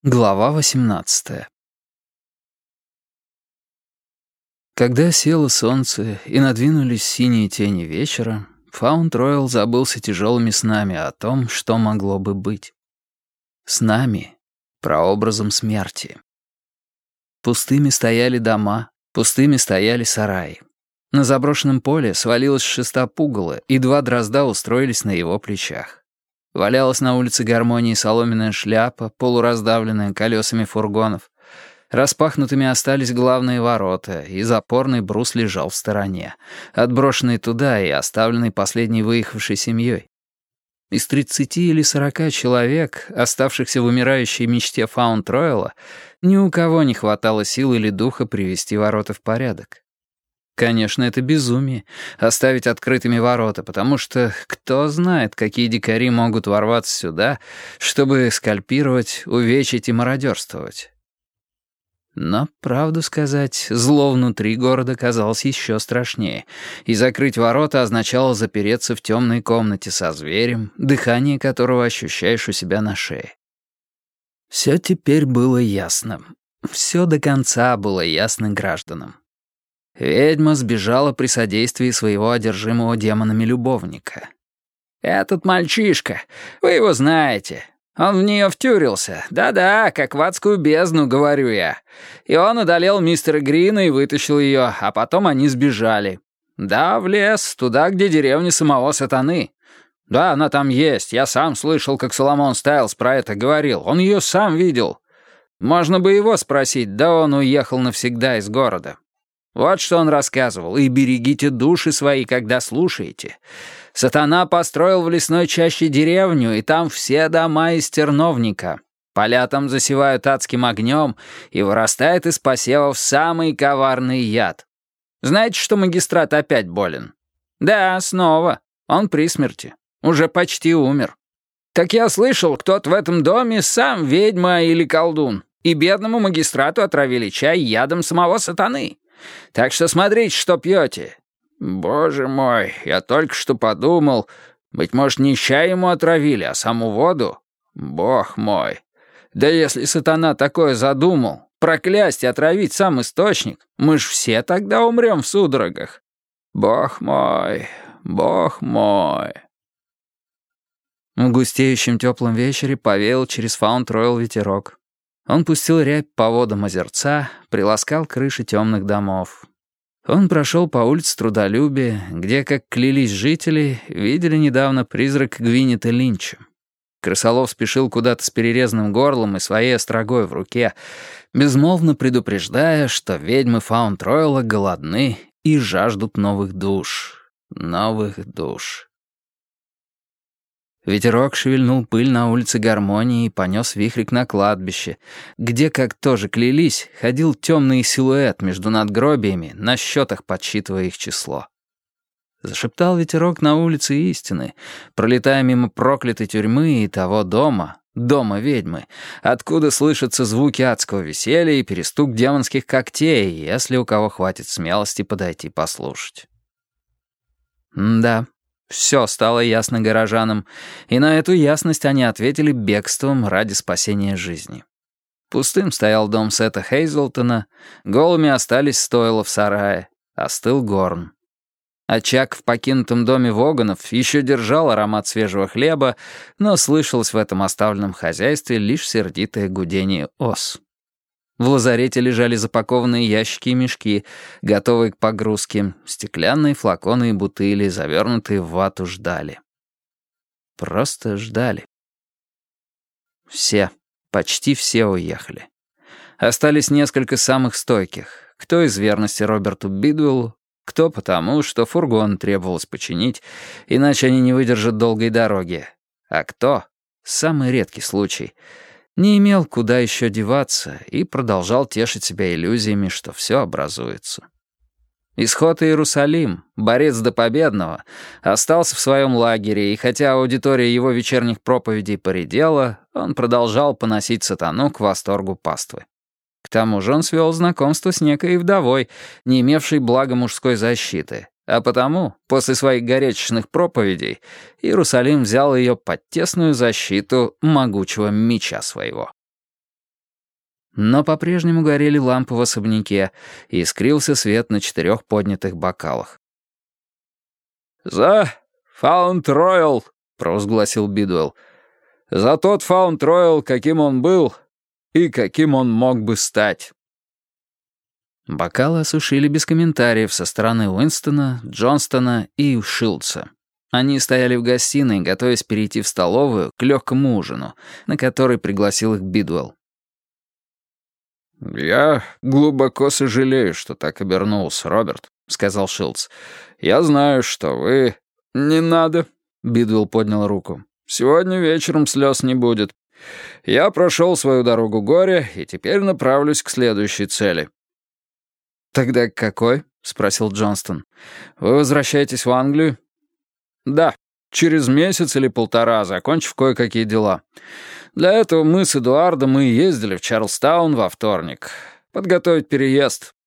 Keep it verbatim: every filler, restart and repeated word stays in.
Глава восемнадцатая. Когда село солнце и надвинулись синие тени вечера, Фаунд-Роял забылся тяжелыми снами о том, что могло бы быть. Снами, прообразом смерти. Пустыми стояли дома, пустыми стояли сараи. На заброшенном поле свалилась шеста пугала, и два дрозда устроились на его плечах. Валялась на улице Гармонии соломенная шляпа, полураздавленная колесами фургонов. Распахнутыми остались главные ворота, и запорный брус лежал в стороне, отброшенный туда и оставленный последней выехавшей семьей. Из тридцати или сорока человек, оставшихся в умирающей мечте Фаунд-Ройла, ни у кого не хватало сил или духа привести ворота в порядок. Конечно, это безумие — оставить открытыми ворота, потому что кто знает, какие дикари могут ворваться сюда, чтобы скальпировать, увечить и мародерствовать. Но, правду сказать, зло внутри города казалось еще страшнее, и закрыть ворота означало запереться в темной комнате со зверем, дыхание которого ощущаешь у себя на шее. Все теперь было ясно. Все до конца было ясно гражданам. Ведьма сбежала при содействии своего одержимого демонами любовника. «Этот мальчишка, вы его знаете. Он в нее втюрился. Да-да, как в адскую бездну, говорю я. И он одолел мистера Грина и вытащил ее, а потом они сбежали. Да, в лес, туда, где деревня самого сатаны. Да, она там есть. Я сам слышал, как Соломон Стайлс про это говорил. Он ее сам видел. Можно бы его спросить, да он уехал навсегда из города». Вот что он рассказывал, и берегите души свои, когда слушаете. Сатана построил в лесной чаще деревню, и там все дома из терновника. Поля там засевают адским огнем, и вырастает из посевов самый коварный яд. Знаете, что магистрат опять болен? Да, снова. Он при смерти. Уже почти умер. Так я слышал, кто-то в этом доме сам ведьма или колдун, и бедному магистрату отравили чай ядом самого сатаны. Так что смотрите, что пьете. Боже мой, я только что подумал, быть может, не чай ему отравили, а саму воду? Бог мой. Да если сатана такое задумал, проклясть и отравить сам источник, мы ж все тогда умрем в судорогах. Бог мой, бог мой. В густеющем теплом вечере повеял через Фаунд-Роял ветерок. Он пустил рябь по водам озерца, приласкал крыши темных домов. Он прошел по улице Трудолюбия, где, как клялись жители, видели недавно призрак Гвинета Линча. Крысолов спешил куда-то с перерезанным горлом и своей острогой в руке, безмолвно предупреждая, что ведьмы Фаунд-Ройла голодны и жаждут новых душ. Новых душ. Ветерок шевельнул пыль на улице Гармонии и понес вихрик на кладбище, где, как тоже клялись, ходил темный силуэт между надгробиями, на счетах подсчитывая их число. Зашептал ветерок на улице истины, пролетая мимо проклятой тюрьмы и того дома, дома ведьмы, откуда слышатся звуки адского веселья и перестук демонских когтей, если у кого хватит смелости подойти послушать. Да. Все стало ясно горожанам, и на эту ясность они ответили бегством ради спасения жизни. Пустым стоял дом Сета Хейзлтона, голыми остались стойла в сарае, остыл горн. Очаг в покинутом доме Воганов еще держал аромат свежего хлеба, но слышалось в этом оставленном хозяйстве лишь сердитое гудение ос. В лазарете лежали запакованные ящики и мешки, готовые к погрузке. Стеклянные флаконы и бутыли, завернутые в вату, ждали. Просто ждали. Все, почти все уехали. Остались несколько самых стойких. Кто из верности Роберту Бидуэллу, кто потому, что фургон требовалось починить, иначе они не выдержат долгой дороги. А кто, самый редкий случай, не имел куда еще деваться и продолжал тешить себя иллюзиями, что все образуется. Исход Иерусалим, борец до победного, остался в своем лагере, и хотя аудитория его вечерних проповедей поредела, он продолжал поносить сатану к восторгу паствы. К тому же он свел знакомство с некой вдовой, не имевшей блага мужской защиты, а потому, после своих горячечных проповедей, Иерусалим взял ее под тесную защиту могучего меча своего. Но по-прежнему горели лампы в особняке, и искрился свет на четырех поднятых бокалах. «За Фаунд-Роял!» — провозгласил Бидуэлл. «За тот Фаунд-Роял, каким он был и каким он мог бы стать». Бокалы осушили без комментариев со стороны Уинстона, Джонстона и Шилдса. Они стояли в гостиной, готовясь перейти в столовую к легкому ужину, на который пригласил их Бидуэлл. «Я глубоко сожалею, что так обернулся, Роберт», — сказал Шилдс. «Я знаю, что вы...» «Не надо», — Бидуэлл поднял руку. «Сегодня вечером слез не будет. Я прошел свою дорогу горя и теперь направлюсь к следующей цели». «Тогда к какой?» — спросил Джонстон. «Вы возвращаетесь в Англию?» «Да, через месяц или полтора, закончив кое-какие дела. Для этого мы с Эдуардом и ездили в Чарльстаун во вторник. Подготовить переезд.